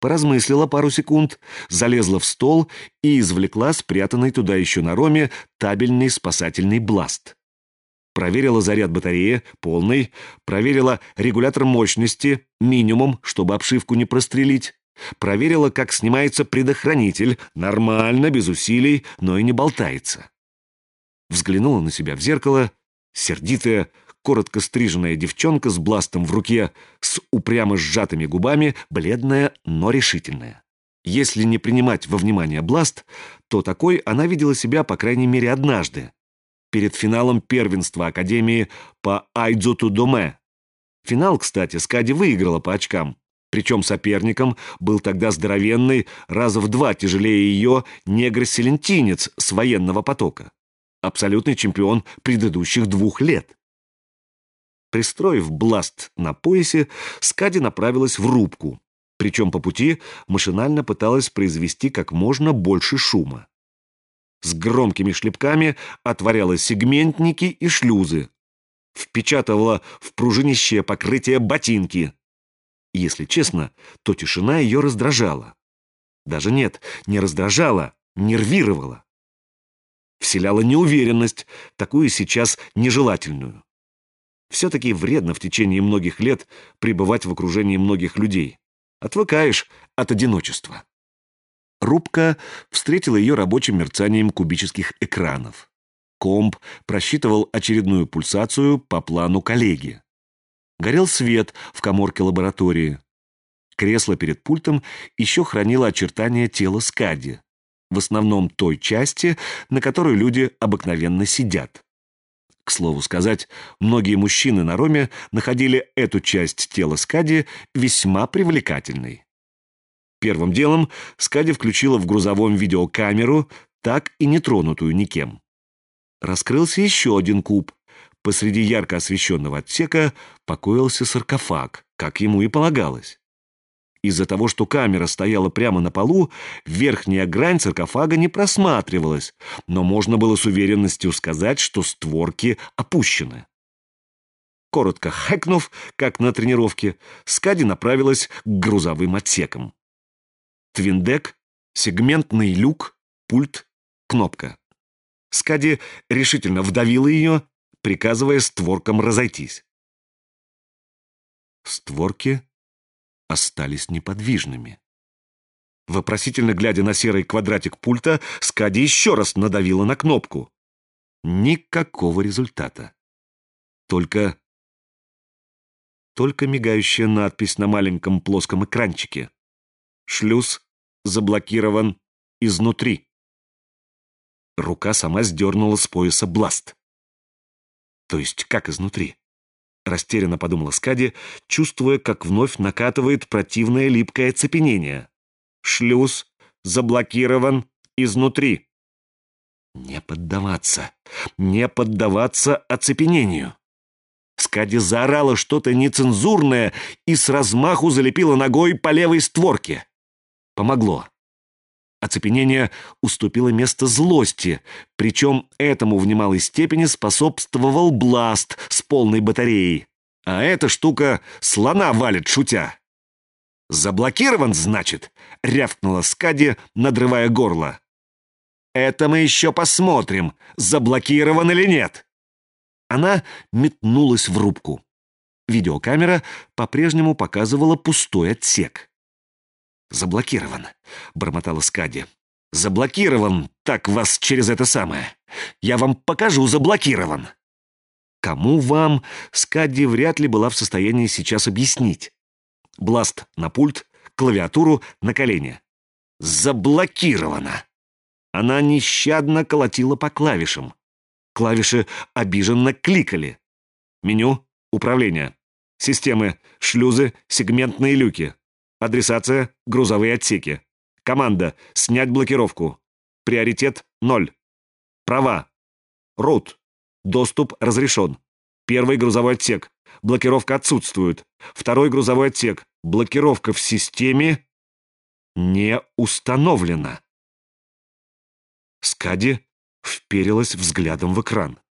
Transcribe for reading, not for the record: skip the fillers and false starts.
Поразмыслила пару секунд, залезла в стол и извлекла спрятанный туда еще на роме табельный спасательный бласт. Проверила заряд батареи, полный, проверила регулятор мощности, минимум, чтобы обшивку не прострелить, проверила, как снимается предохранитель, нормально, без усилий, но и не болтается. Взглянула на себя в зеркало, сердитая, коротко стриженная девчонка с бластом в руке, с упрямо сжатыми губами, бледная, но решительная. Если не принимать во внимание бласт, то такой она видела себя, по крайней мере, однажды, перед финалом первенства Академии по айдзо-ту-доме. Финал, кстати, Скади выиграла по очкам, причем соперником был тогда здоровенный, раза в 2 тяжелее ее негр-селентинец с военного потока, абсолютный чемпион предыдущих 2 лет. Пристроив бласт на поясе, Скади направилась в рубку, причем по пути машинально пыталась произвести как можно больше шума. С громкими шлепками отворяла сегментники и шлюзы, впечатывала в пружинищее покрытие ботинки. Если честно, то тишина ее раздражала. Даже нет, не раздражала, нервировала. Вселяла неуверенность, такую сейчас нежелательную. Все-таки вредно в течение многих лет пребывать в окружении многих людей. Отвыкаешь от одиночества. Рубка встретила ее рабочим мерцанием кубических экранов. Комп просчитывал очередную пульсацию по плану коллеги. Горел свет в каморке лаборатории. Кресло перед пультом еще хранило очертания тела Скади, в основном той части, на которой люди обыкновенно сидят. К слову сказать, многие мужчины на роме находили эту часть тела Скади весьма привлекательной. Первым делом Скади включила в грузовом видеокамеру, так и не тронутую никем. Раскрылся еще один куб. Посреди ярко освещенного отсека покоился саркофаг, как ему и полагалось. Из-за того, что камера стояла прямо на полу, верхняя грань саркофага не просматривалась, но можно было с уверенностью сказать, что створки опущены. Коротко хэкнув, как на тренировке, Скади направилась к грузовым отсекам. Твиндек, сегментный люк, пульт, кнопка. Скади решительно вдавила ее, приказывая створкам разойтись. Створки остались неподвижными. Вопросительно глядя на серый квадратик пульта, Скади еще раз надавила на кнопку. Никакого результата. Только мигающая надпись на маленьком плоском экранчике. Шлюз заблокирован изнутри. Рука сама сдернула с пояса бласт. То есть как изнутри? Растерянно подумала Скади, чувствуя, как вновь накатывает противное липкое оцепенение. Шлюз заблокирован изнутри. Не поддаваться оцепенению. Скади заорала что-то нецензурное и с размаху залепила ногой по левой створке. Помогло. Оцепенение уступило место злости, причем этому в немалой степени способствовал бласт с полной батареей. А эта штука слона валит, шутя. «Заблокирован, значит?» — рявкнула Скади, надрывая горло. «Это мы еще посмотрим, заблокирован или нет». Она метнулась в рубку. Видеокамера по-прежнему показывала пустой отсек. «Заблокирован», — бормотала Скади. «Заблокирован, так вас через это самое. Я вам покажу, заблокирован». Кому вам, Скади вряд ли была в состоянии сейчас объяснить. Бласт на пульт, клавиатуру на колени. Заблокировано. Она нещадно колотила по клавишам. Клавиши обиженно кликали. Меню, управление, системы, шлюзы, сегментные люки. Адресация, грузовые отсеки. Команда, снять блокировку. Приоритет 0. Права. Root. Доступ разрешен. Первый грузовой отсек. Блокировка отсутствует. Второй грузовой отсек. Блокировка в системе не установлена. Скади вперилась взглядом в экран.